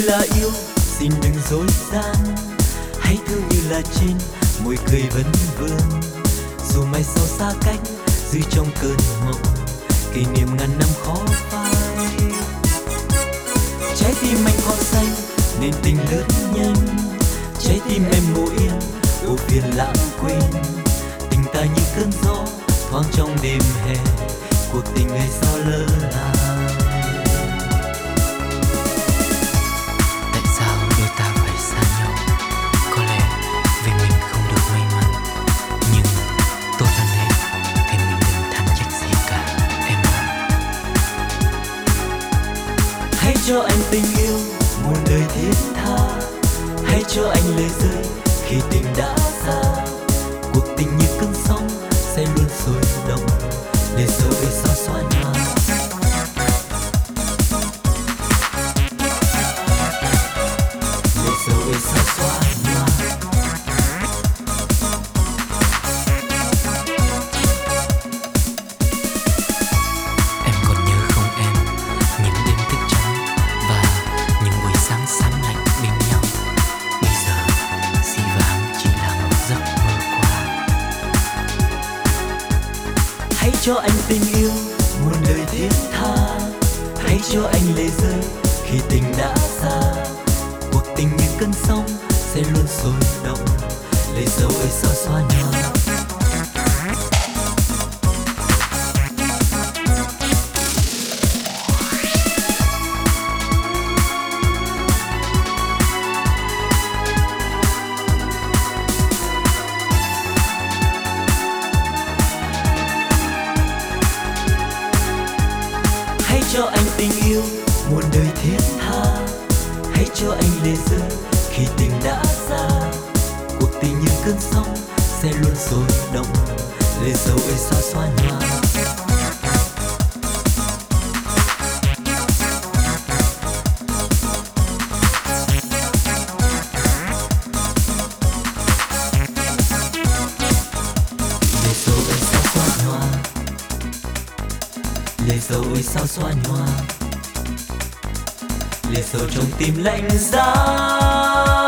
là yêu xin đừng dối gian, hãy thương như là trên môi cười vấn vương. Dù mai sau xa cách giữ trong cơn mộng, kỷ niệm ngàn năm khó phai. Trái tim anh còn xanh nên tình lướt nhanh, trái tim em ngồi yên ưu phiền lãng quên. Tình ta như cơn gió thoáng trong đêm hè, cuộc tình ngày sao lỡ làng. Tại sao đôi ta phải xa nhau? Có lẽ vì mình không được may mắn, nhưng tốt hơn hết thì mình đừng than trách gì cả em ạ. Hãy cho anh tình yêu muôn đời thiết tha, hãy cho anh lời rơi khi tình đã xa. Cuộc tình như cơn sóng sẽ luôn sôi động, để giờ về sao xóa nhòa. Để giờ về sao xóa nhòa. Em còn nhớ không em, những đêm thức trắng và những buổi sáng sáng lạnh bên nhau. Bây giờ dĩ vãng chỉ là một giấc mơ qua. Hãy cho anh tình yêu muôn lời thiết tha, hãy cho anh lệ rơi khi tình đã xa. Cuộc tình như cơn sóng sẽ luôn sôi động, lệ dấu ấy sao xóa nhòa. Hãy cho anh tình yêu muôn đời thiết tha, hãy cho anh lệ rơi khi tình đã xa. Cuộc tình như cơn sóng sẽ luôn sôi động, lệ dấu ấy sao xóa nhòa. Lệ dấu ấy sao xóa nhòa. Lệ dấu ấy sao xóa nhòa. Lệ dấu trong tim lạnh giá.